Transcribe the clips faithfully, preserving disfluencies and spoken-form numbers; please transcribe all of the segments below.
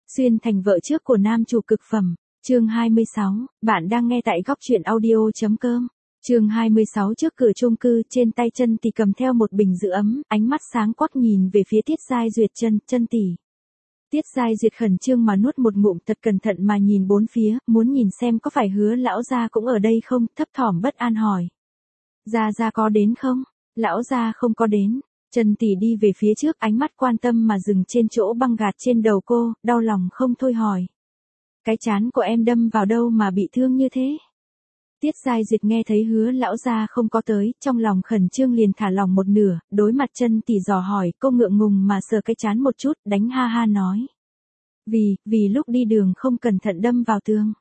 Xuyên thành vợ trước của nam chủ cực phẩm, chương hai mươi sáu, bạn đang nghe tại góc truyện audio.com. Chương hai mươi sáu trước cửa chung cư, trên tay Chân Tỷ cầm theo một bình giữ ấm, ánh mắt sáng quắc nhìn về phía Tiết Giai Duyệt. Chân, Chân tỷ. Tiết Giai Duyệt khẩn trương mà nuốt một ngụm, thật cẩn thận mà nhìn bốn phía, muốn nhìn xem có phải Hứa lão gia cũng ở đây không, thấp thỏm bất an hỏi. Gia gia có đến không? Lão gia không có đến. Chân Tỷ đi về phía trước, ánh mắt quan tâm mà dừng trên chỗ băng gạt trên đầu cô, đau lòng không thôi hỏi. Cái trán của em đâm vào đâu mà bị thương như thế? Tiết Giai Duyệt nghe thấy Hứa lão gia không có tới, trong lòng khẩn trương liền thả lòng một nửa, đối mặt Chân Tỷ dò hỏi, cô ngượng ngùng mà sờ cái trán một chút, đánh ha ha nói. Vì, vì lúc đi đường không cẩn thận đâm vào tường.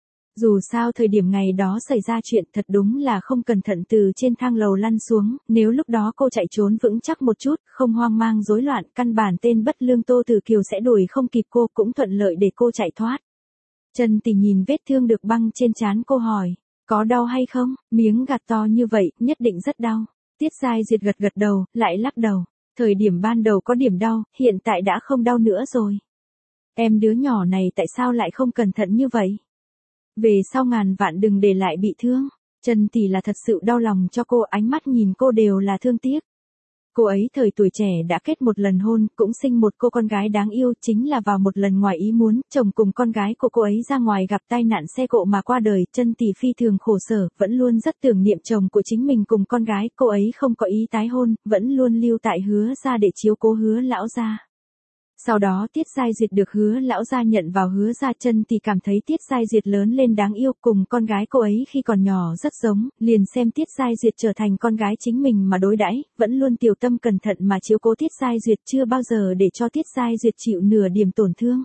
Dù sao thời điểm ngày đó xảy ra chuyện thật đúng là không cẩn thận từ trên thang lầu lăn xuống, nếu lúc đó cô chạy trốn vững chắc một chút, không hoang mang rối loạn, căn bản tên bất lương Tô Tử Kiều sẽ đuổi không kịp cô, cũng thuận lợi để cô chạy thoát. Chân Tỷ nhìn vết thương được băng trên trán cô hỏi, có đau hay không? Miếng gạt to như vậy, nhất định rất đau. Tiết Giai Duyệt gật gật đầu, lại lắc đầu. Thời điểm ban đầu có điểm đau, hiện tại đã không đau nữa rồi. Em đứa nhỏ này tại sao lại không cẩn thận như vậy? Về sau ngàn vạn đừng để lại bị thương. Chân Tỷ là thật sự đau lòng cho cô, ánh mắt nhìn cô đều là thương tiếc. Cô ấy thời tuổi trẻ đã kết một lần hôn, cũng sinh một cô con gái đáng yêu, chính là vào một lần ngoài ý muốn, chồng cùng con gái của cô ấy ra ngoài gặp tai nạn xe cộ mà qua đời. Chân Tỷ phi thường khổ sở, vẫn luôn rất tưởng niệm chồng của chính mình cùng con gái, cô ấy không có ý tái hôn, vẫn luôn lưu tại Hứa gia để chiếu cố Hứa lão gia. Sau đó Tiết Giai Duyệt được Hứa lão gia nhận vào Hứa gia. Chân Tỷ cảm thấy Tiết Giai Duyệt lớn lên đáng yêu, cùng con gái cô ấy khi còn nhỏ rất giống, liền xem Tiết Giai Duyệt trở thành con gái chính mình mà đối đãi, vẫn luôn tiểu tâm cẩn thận mà chiếu cố Tiết Giai Duyệt, chưa bao giờ để cho Tiết Giai Duyệt chịu nửa điểm tổn thương.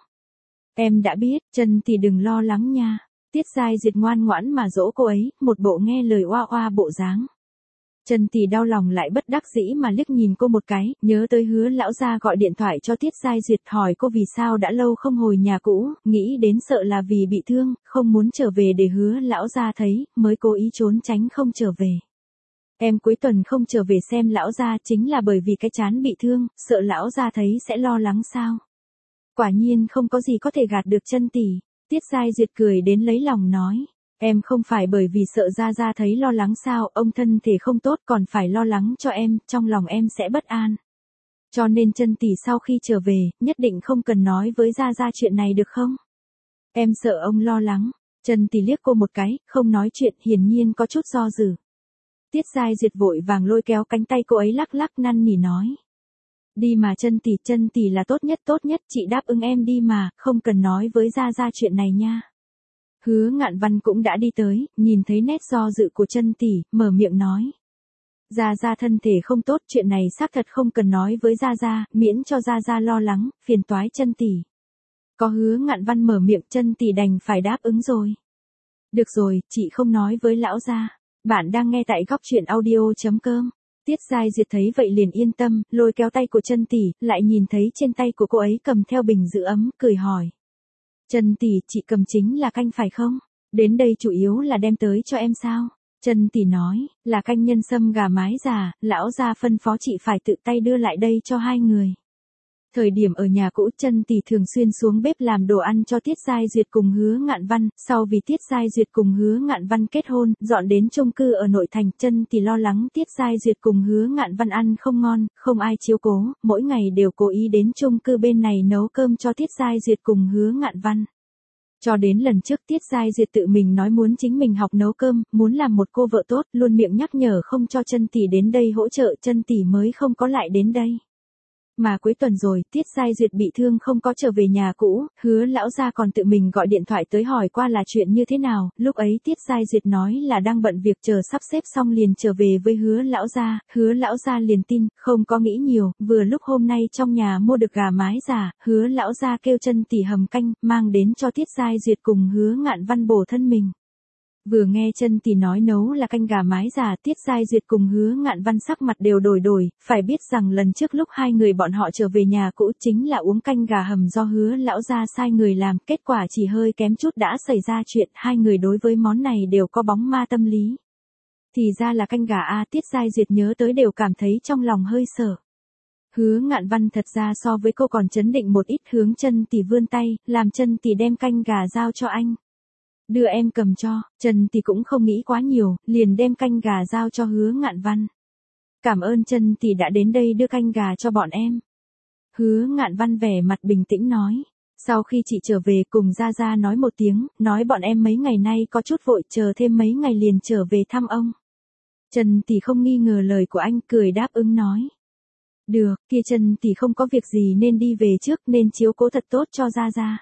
Em đã biết, Chân Tỷ đừng lo lắng nha. Tiết Giai Duyệt ngoan ngoãn mà dỗ cô ấy, một bộ nghe lời oa oa bộ dáng. Chân Tỷ đau lòng lại bất đắc dĩ mà liếc nhìn cô một cái, nhớ tới Hứa lão gia gọi điện thoại cho Tiết Giai Duyệt hỏi cô vì sao đã lâu không hồi nhà cũ, nghĩ đến sợ là vì bị thương, không muốn trở về để Hứa lão gia thấy, mới cố ý trốn tránh không trở về. Em cuối tuần không trở về xem lão gia chính là bởi vì cái trán bị thương, sợ lão gia thấy sẽ lo lắng sao? Quả nhiên không có gì có thể gạt được Chân Tỷ. Tiết Giai Duyệt cười đến lấy lòng nói. Em không phải bởi vì sợ Gia Gia thấy lo lắng sao, ông thân thể không tốt còn phải lo lắng cho em, trong lòng em sẽ bất an. Cho nên Chân Tỷ sau khi trở về, nhất định không cần nói với Gia Gia chuyện này được không? Em sợ ông lo lắng. Chân Tỷ liếc cô một cái, không nói chuyện, hiển nhiên có chút do dự. Tiết Giai Duyệt vội vàng lôi kéo cánh tay cô ấy lắc lắc năn nỉ nói. Đi mà Chân Tỷ, Chân Tỷ là tốt nhất tốt nhất, chị đáp ứng em đi mà, không cần nói với Gia Gia chuyện này nha. Hứa Ngạn Văn cũng đã đi tới, nhìn thấy nét do dự của Chân Tỷ, mở miệng nói. Gia Gia thân thể không tốt, chuyện này xác thật không cần nói với Gia Gia, miễn cho Gia Gia lo lắng, phiền toái Chân Tỷ. Có Hứa Ngạn Văn mở miệng, Chân Tỷ đành phải đáp ứng rồi. Được rồi, chị không nói với lão gia. Bạn đang nghe tại góc truyện audio.com. Tiết Giai Duyệt thấy vậy liền yên tâm, lôi kéo tay của Chân Tỷ, lại nhìn thấy trên tay của cô ấy cầm theo bình giữ ấm, cười hỏi. Chân Tỷ, chị cầm chính là canh phải không? Đến đây chủ yếu là đem tới cho em sao? Chân Tỷ nói, là canh nhân sâm gà mái già, lão gia phân phó chị phải tự tay đưa lại đây cho hai người. Thời điểm ở nhà cũ, Chân Tỷ thường xuyên xuống bếp làm đồ ăn cho Tiết Giai Duyệt cùng Hứa Ngạn Văn, sau vì Tiết Giai Duyệt cùng Hứa Ngạn Văn kết hôn, dọn đến chung cư ở nội thành, Chân Tỷ lo lắng Tiết Giai Duyệt cùng Hứa Ngạn Văn ăn không ngon, không ai chiếu cố, mỗi ngày đều cố ý đến chung cư bên này nấu cơm cho Tiết Giai Duyệt cùng Hứa Ngạn Văn. Cho đến lần trước Tiết Giai Duyệt tự mình nói muốn chính mình học nấu cơm, muốn làm một cô vợ tốt, luôn miệng nhắc nhở không cho Chân Tỷ đến đây hỗ trợ, Chân Tỷ mới không có lại đến đây. Mà cuối tuần rồi, Tiết Giai Duyệt bị thương không có trở về nhà cũ, Hứa lão gia còn tự mình gọi điện thoại tới hỏi qua là chuyện như thế nào, lúc ấy Tiết Giai Duyệt nói là đang bận việc chờ sắp xếp xong liền trở về với Hứa lão gia, Hứa lão gia liền tin, không có nghĩ nhiều, vừa lúc hôm nay trong nhà mua được gà mái già, Hứa lão gia kêu Chân Tỷ hầm canh, mang đến cho Tiết Giai Duyệt cùng Hứa Ngạn Văn bổ thân mình. Vừa nghe Chân Tỷ nói nấu là canh gà mái già, Tiết Giai Duyệt cùng Hứa Ngạn Văn sắc mặt đều đổi đổi, phải biết rằng lần trước lúc hai người bọn họ trở về nhà cũ chính là uống canh gà hầm do Hứa lão gia sai người làm, kết quả chỉ hơi kém chút đã xảy ra chuyện, hai người đối với món này đều có bóng ma tâm lý. Thì ra là canh gà a, Tiết Giai Duyệt nhớ tới đều cảm thấy trong lòng hơi sợ. Hứa Ngạn Văn thật ra so với cô còn chấn định một ít, hướng Chân Tỷ vươn tay, làm Chân Tỷ đem canh gà giao cho anh. Đưa em cầm cho, Chân Tỷ cũng không nghĩ quá nhiều, liền đem canh gà giao cho Hứa Ngạn Văn. Cảm ơn Chân Tỷ đã đến đây đưa canh gà cho bọn em. Hứa Ngạn Văn vẻ mặt bình tĩnh nói. Sau khi chị trở về cùng Gia Gia nói một tiếng, nói bọn em mấy ngày nay có chút vội, chờ thêm mấy ngày liền trở về thăm ông. Chân Tỷ không nghi ngờ lời của anh, cười đáp ứng nói. Được, kia Chân Tỷ không có việc gì nên đi về trước, nên chiếu cố thật tốt cho Gia Gia.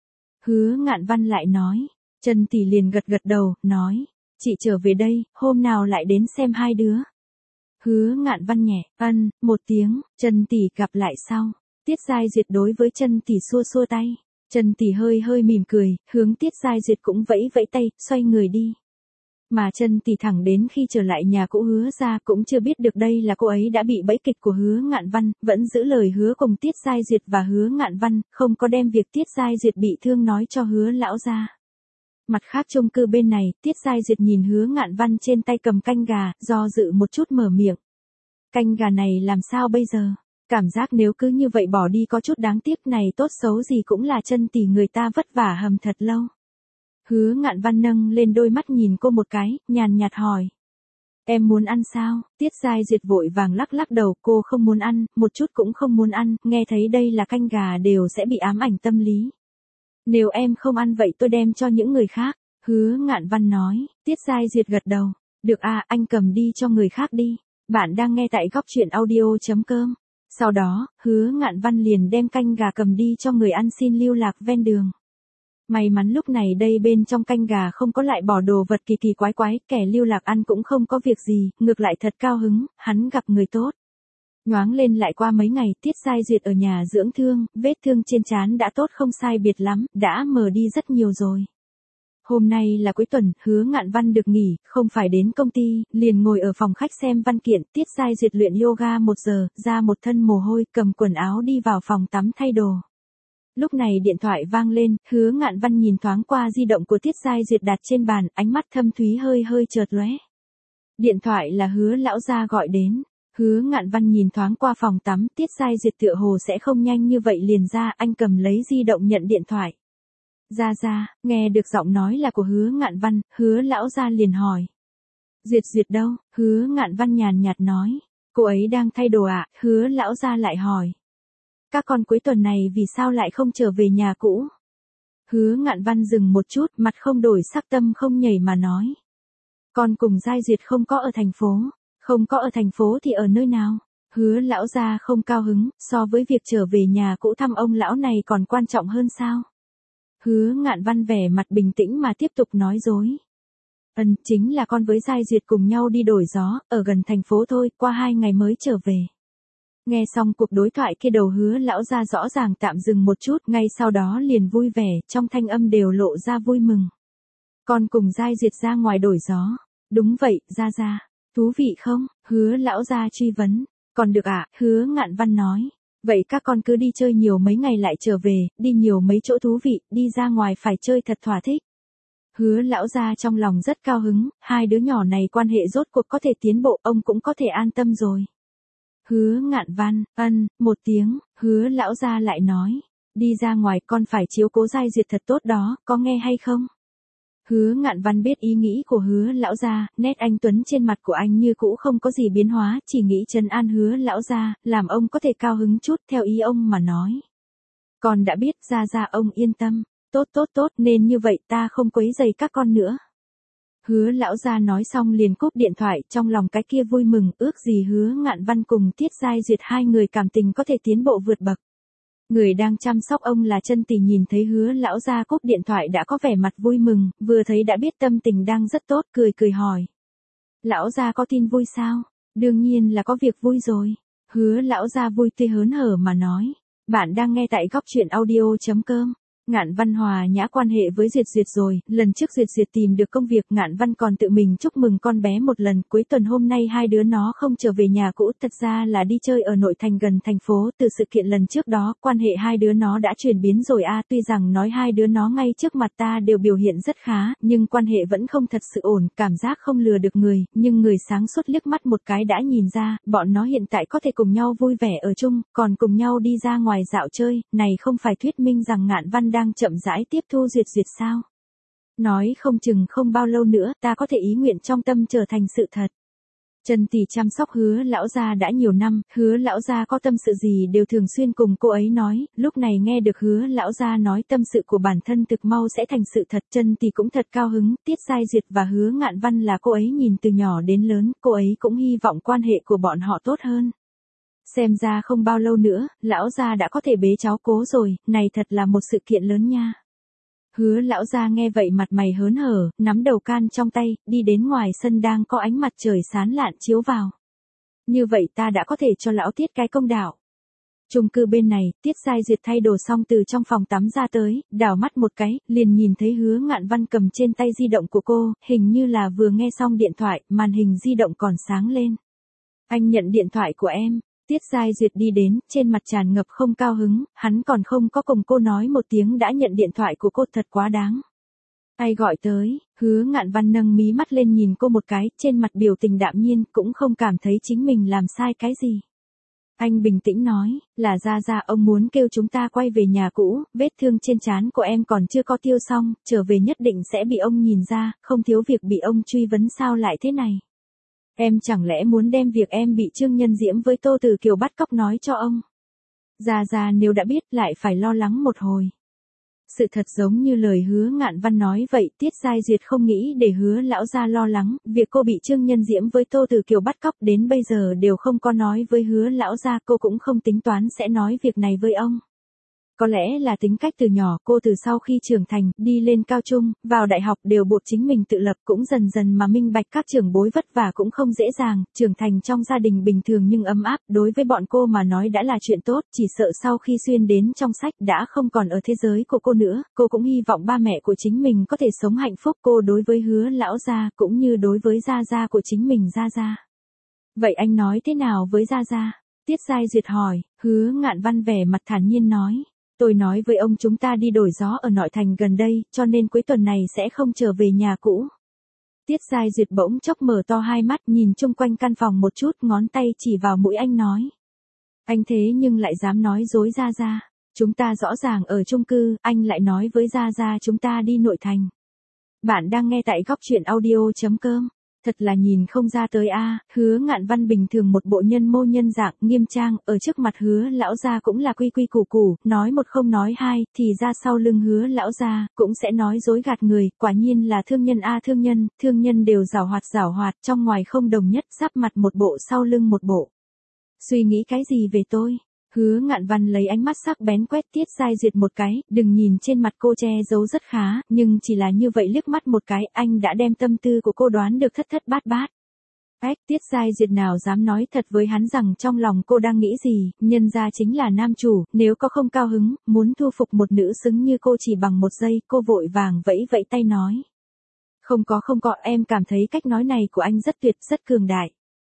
Hứa Ngạn Văn lại nói. Chân Tỷ liền gật gật đầu, nói. Chị trở về đây, hôm nào lại đến xem hai đứa. Hứa Ngạn Văn nhẹ, ân, một tiếng, Chân Tỷ gặp lại sau. Tiết Giai Duyệt đối với Chân Tỷ xua xua tay. Chân Tỷ hơi hơi mỉm cười, hướng Tiết Giai Duyệt cũng vẫy vẫy tay, xoay người đi. Mà Chân Tỷ thẳng đến khi trở lại nhà cũ Hứa ra cũng chưa biết được đây là cô ấy đã bị bẫy kịch của Hứa Ngạn Văn, vẫn giữ lời hứa cùng Tiết Giai Duyệt và Hứa Ngạn Văn, không có đem việc Tiết Giai Duyệt bị thương nói cho Hứa lão gia. Mặt khác chung cư bên này, Tiết Giai Duyệt nhìn Hứa Ngạn Văn trên tay cầm canh gà, do dự một chút mở miệng. Canh gà này làm sao bây giờ? Cảm giác nếu cứ như vậy bỏ đi có chút đáng tiếc, này tốt xấu gì cũng là Chân Tỷ người ta vất vả hầm thật lâu. Hứa Ngạn Văn nâng lên đôi mắt nhìn cô một cái, nhàn nhạt hỏi. Em muốn ăn sao? Tiết Giai Duyệt vội vàng lắc lắc đầu, cô không muốn ăn, một chút cũng không muốn ăn, nghe thấy đây là canh gà đều sẽ bị ám ảnh tâm lý. Nếu em không ăn vậy tôi đem cho những người khác. Hứa Ngạn Văn nói. Tiết Giai Duyệt gật đầu. Được à, anh cầm đi cho người khác đi. Bạn đang nghe tại góc truyện audio.com. Sau đó, Hứa Ngạn Văn liền đem canh gà cầm đi cho người ăn xin lưu lạc ven đường. May mắn lúc này đây bên trong canh gà không có lại bỏ đồ vật kỳ kỳ quái quái, kẻ lưu lạc ăn cũng không có việc gì, ngược lại thật cao hứng, hắn gặp người tốt. Nhoáng lên lại qua mấy ngày, Tiết Giai Duyệt ở nhà dưỡng thương, vết thương trên trán đã tốt không sai biệt lắm, đã mờ đi rất nhiều rồi. Hôm nay là cuối tuần, Hứa Ngạn Văn được nghỉ, không phải đến công ty, liền ngồi ở phòng khách xem văn kiện. Tiết Giai Duyệt luyện yoga một giờ, ra một thân mồ hôi, cầm quần áo đi vào phòng tắm thay đồ. Lúc này điện thoại vang lên, Hứa Ngạn Văn nhìn thoáng qua di động của Tiết Giai Duyệt đặt trên bàn, ánh mắt thâm thúy hơi hơi chợt lóe. Điện thoại là Hứa lão gia gọi đến. Hứa Ngạn Văn nhìn thoáng qua phòng tắm, Tiết Giai Duyệt tựa hồ sẽ không nhanh như vậy liền ra, anh cầm lấy di động nhận điện thoại. Gia Gia, nghe được giọng nói là của Hứa Ngạn Văn, Hứa lão gia liền hỏi. Duyệt Duyệt đâu? Hứa Ngạn Văn nhàn nhạt nói. Cô ấy đang thay đồ ạ, à? Hứa lão gia lại hỏi. Các con cuối tuần này vì sao lại không trở về nhà cũ? Hứa Ngạn Văn dừng một chút, mặt không đổi sắc tâm không nhảy mà nói. Con cùng Giai Duyệt không có ở thành phố. Không có ở thành phố thì ở nơi nào? Hứa lão gia không cao hứng, so với việc trở về nhà cũ thăm ông lão này còn quan trọng hơn sao? Hứa Ngạn Văn vẻ mặt bình tĩnh mà tiếp tục nói dối. Ừm, chính là con với Giai Duyệt cùng nhau đi đổi gió, ở gần thành phố thôi, qua hai ngày mới trở về. Nghe xong cuộc đối thoại kia đầu Hứa lão gia rõ ràng tạm dừng một chút, ngay sau đó liền vui vẻ, trong thanh âm đều lộ ra vui mừng. Con cùng Giai Duyệt ra ngoài đổi gió. Đúng vậy, Gia Gia. Thú vị không? Hứa lão gia truy vấn. Còn được ạ, à? Hứa Ngạn Văn nói. Vậy các con cứ đi chơi nhiều mấy ngày lại trở về, đi nhiều mấy chỗ thú vị, đi ra ngoài phải chơi thật thỏa thích. Hứa lão gia trong lòng rất cao hứng, hai đứa nhỏ này quan hệ rốt cuộc có thể tiến bộ, ông cũng có thể an tâm rồi. Hứa Ngạn Văn, ân, một tiếng, Hứa lão gia lại nói. Đi ra ngoài con phải chiếu cố Giai Duyệt thật tốt đó, có nghe hay không? Hứa Ngạn Văn biết ý nghĩ của Hứa lão gia, nét anh tuấn trên mặt của anh như cũ không có gì biến hóa, chỉ nghĩ trấn an Hứa lão gia, làm ông có thể cao hứng chút, theo ý ông mà nói. Con đã biết, Gia Gia ông yên tâm, tốt tốt tốt, nên như vậy ta không quấy rầy các con nữa. Hứa lão gia nói xong liền cúp điện thoại, trong lòng cái kia vui mừng, ước gì Hứa Ngạn Văn cùng Tiết Giai Duyệt hai người cảm tình có thể tiến bộ vượt bậc. Người đang chăm sóc ông là Chân Tỷ nhìn thấy Hứa lão gia cúp điện thoại đã có vẻ mặt vui mừng, vừa thấy đã biết tâm tình đang rất tốt, cười cười hỏi. Lão gia có tin vui sao? Đương nhiên là có việc vui rồi. Hứa lão gia vui tươi hớn hở mà nói. Bạn đang nghe tại góc truyện audio.com. Ngạn Văn hòa nhã quan hệ với Duyệt Duyệt rồi, lần trước Duyệt Duyệt tìm được công việc Ngạn Văn còn tự mình chúc mừng con bé một lần, cuối tuần hôm nay hai đứa nó không trở về nhà cũ, thật ra là đi chơi ở nội thành gần thành phố, từ sự kiện lần trước đó, quan hệ hai đứa nó đã chuyển biến rồi a, tuy rằng nói hai đứa nó ngay trước mặt ta đều biểu hiện rất khá, nhưng quan hệ vẫn không thật sự ổn, cảm giác không lừa được người, nhưng người sáng suốt liếc mắt một cái đã nhìn ra, bọn nó hiện tại có thể cùng nhau vui vẻ ở chung, còn cùng nhau đi ra ngoài dạo chơi, này không phải thuyết minh rằng Ngạn Văn đang chậm rãi tiếp thu Duyệt Duyệt sao? Nói không chừng không bao lâu nữa, ta có thể ý nguyện trong tâm trở thành sự thật. Trần Tỷ chăm sóc Hứa lão gia đã nhiều năm, Hứa lão gia có tâm sự gì đều thường xuyên cùng cô ấy nói, lúc này nghe được Hứa lão gia nói tâm sự của bản thân thực mau sẽ thành sự thật, Trần Tỷ cũng thật cao hứng, Tiết Giai Duyệt và Hứa Ngạn Văn là cô ấy nhìn từ nhỏ đến lớn, cô ấy cũng hy vọng quan hệ của bọn họ tốt hơn. Xem ra không bao lâu nữa, lão gia đã có thể bế cháu cố rồi, này thật là một sự kiện lớn nha. Hứa lão gia nghe vậy mặt mày hớn hở, nắm đầu can trong tay, đi đến ngoài sân đang có ánh mặt trời sáng lạn chiếu vào. Như vậy ta đã có thể cho lão Tiết cái công đạo. Chung cư bên này, Tiết Giai Duyệt thay đồ xong từ trong phòng tắm ra tới, đảo mắt một cái, liền nhìn thấy Hứa Ngạn Văn cầm trên tay di động của cô, hình như là vừa nghe xong điện thoại, màn hình di động còn sáng lên. Anh nhận điện thoại của em. Tiết Giai Duyệt đi đến, trên mặt tràn ngập không cao hứng, hắn còn không có cùng cô nói một tiếng đã nhận điện thoại của cô, thật quá đáng. Ai gọi tới, Hứa Ngạn Văn nâng mí mắt lên nhìn cô một cái, trên mặt biểu tình đạm nhiên, cũng không cảm thấy chính mình làm sai cái gì. Anh bình tĩnh nói, là Gia Gia ông muốn kêu chúng ta quay về nhà cũ, vết thương trên trán của em còn chưa có tiêu xong, trở về nhất định sẽ bị ông nhìn ra, không thiếu việc bị ông truy vấn sao lại thế này. Em chẳng lẽ muốn đem việc em bị Trương Nhân Diễm với Tô Từ Kiều bắt cóc nói cho ông? Gia Gia nếu đã biết lại phải lo lắng một hồi. Sự thật giống như lời Hứa Ngạn Văn nói vậy, Tiết Giai Duyệt không nghĩ để Hứa lão gia lo lắng, việc cô bị Trương Nhân Diễm với Tô Từ Kiều bắt cóc đến bây giờ đều không có nói với Hứa lão gia, cô cũng không tính toán sẽ nói việc này với ông. Có lẽ là tính cách từ nhỏ cô từ sau khi trưởng thành, đi lên cao trung, vào đại học đều buộc chính mình tự lập, cũng dần dần mà minh bạch các trưởng bối vất vả cũng không dễ dàng, trưởng thành trong gia đình bình thường nhưng ấm áp, đối với bọn cô mà nói đã là chuyện tốt, chỉ sợ sau khi xuyên đến trong sách đã không còn ở thế giới của cô nữa, cô cũng hy vọng ba mẹ của chính mình có thể sống hạnh phúc, cô đối với Hứa lão gia cũng như đối với Gia Gia của chính mình Gia Gia. Vậy anh nói thế nào với Gia Gia? Tiết Giai Duyệt hỏi, Hứa Ngạn Văn vẻ mặt thản nhiên nói. Tôi nói với ông chúng ta đi đổi gió ở nội thành gần đây, cho nên cuối tuần này sẽ không trở về nhà cũ. Tiết Giai Duyệt bỗng chốc mở to hai mắt nhìn chung quanh căn phòng một chút, ngón tay chỉ vào mũi anh nói. Anh thế nhưng lại dám nói dối Gia Gia. Chúng ta rõ ràng ở chung cư, anh lại nói với Gia Gia chúng ta đi nội thành. Bạn đang nghe tại góc truyện audio chấm com. Thật là nhìn không ra tới a, Hứa Ngạn Văn bình thường một bộ nhân mô nhân dạng, nghiêm trang, ở trước mặt Hứa lão gia cũng là quy quy củ củ, nói một không nói hai, thì ra sau lưng Hứa lão gia cũng sẽ nói dối gạt người, quả nhiên là thương nhân a thương nhân, thương nhân đều giảo hoạt giảo hoạt, trong ngoài không đồng nhất, giáp mặt một bộ sau lưng một bộ. Suy nghĩ cái gì về tôi? Hứa Ngạn Văn lấy ánh mắt sắc bén quét Tiết Giai Duyệt một cái, đừng nhìn trên mặt cô che giấu rất khá, nhưng chỉ là như vậy liếc mắt một cái, anh đã đem tâm tư của cô đoán được thất thất bát bát. Ách, Tiết Giai Duyệt nào dám nói thật với hắn rằng trong lòng cô đang nghĩ gì, nhân ra chính là nam chủ, nếu có không cao hứng, muốn thu phục một nữ xứng như cô chỉ bằng một giây, cô vội vàng vẫy vẫy tay nói. Không có không có, em cảm thấy cách nói này của anh rất tuyệt, rất cường đại.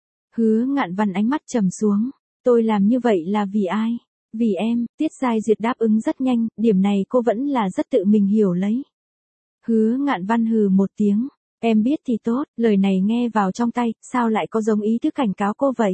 Hứa Ngạn Văn ánh mắt trầm xuống. Tôi làm như vậy là vì ai? Vì em, Tiết Giai Duyệt đáp ứng rất nhanh, điểm này cô vẫn là rất tự mình hiểu lấy. Hứa Ngạn Văn hừ một tiếng, em biết thì tốt, lời này nghe vào trong tay, sao lại có giống ý thức cảnh cáo cô vậy?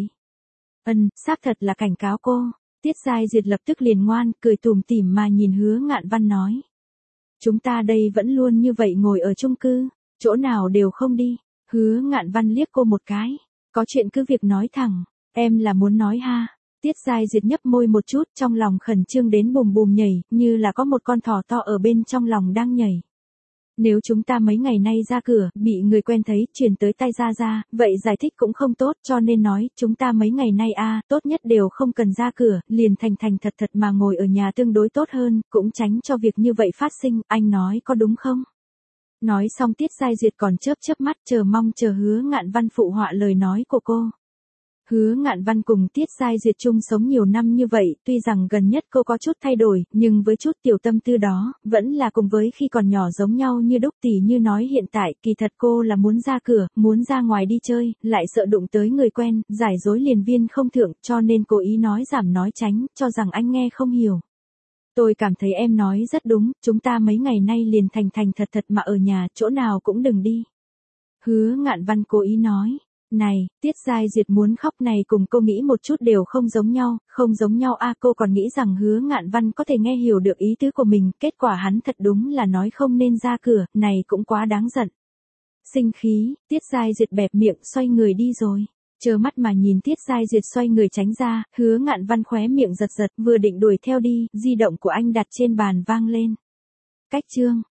Ừm, xác thật là cảnh cáo cô. Tiết Giai Duyệt lập tức liền ngoan, cười tủm tỉm mà nhìn Hứa Ngạn Văn nói. Chúng ta đây vẫn luôn như vậy ngồi ở chung cư, chỗ nào đều không đi. Hứa Ngạn Văn liếc cô một cái, có chuyện cứ việc nói thẳng. Em là muốn nói ha. Tiết Giai Duyệt nhấp môi một chút, trong lòng khẩn trương đến bùm bùm nhảy, như là có một con thỏ to ở bên trong lòng đang nhảy. Nếu chúng ta mấy ngày nay ra cửa, bị người quen thấy, truyền tới tay Gia Gia, vậy giải thích cũng không tốt, cho nên nói, chúng ta mấy ngày nay a, tốt nhất đều không cần ra cửa, liền thành thành thật thật mà ngồi ở nhà tương đối tốt hơn, cũng tránh cho việc như vậy phát sinh, anh nói có đúng không? Nói xong Tiết Giai Duyệt còn chớp chớp mắt chờ mong chờ Hứa Ngạn Văn phụ họa lời nói của cô. Hứa Ngạn Văn cùng Tiết Giai Duyệt chung sống nhiều năm như vậy, tuy rằng gần nhất cô có chút thay đổi, nhưng với chút tiểu tâm tư đó, vẫn là cùng với khi còn nhỏ giống nhau như đúc. Tỉ như nói hiện tại, kỳ thật cô là muốn ra cửa, muốn ra ngoài đi chơi, lại sợ đụng tới người quen, giải dối liền viên không thượng, cho nên cố ý nói giảm nói tránh, cho rằng anh nghe không hiểu. Tôi cảm thấy em nói rất đúng, chúng ta mấy ngày nay liền thành thành thật thật mà ở nhà, chỗ nào cũng đừng đi. Hứa Ngạn Văn cố ý nói. Này, Tiết Giai Duyệt muốn khóc này cùng cô nghĩ một chút đều không giống nhau, không giống nhau a à, cô còn nghĩ rằng Hứa Ngạn Văn có thể nghe hiểu được ý tứ của mình, kết quả hắn thật đúng là nói không nên ra cửa, này cũng quá đáng giận. Sinh khí, Tiết Giai Duyệt bẹp miệng xoay người đi rồi. Trơ mắt mà nhìn Tiết Giai Duyệt xoay người tránh ra, Hứa Ngạn Văn khóe miệng giật giật, vừa định đuổi theo đi, di động của anh đặt trên bàn vang lên. Cách chương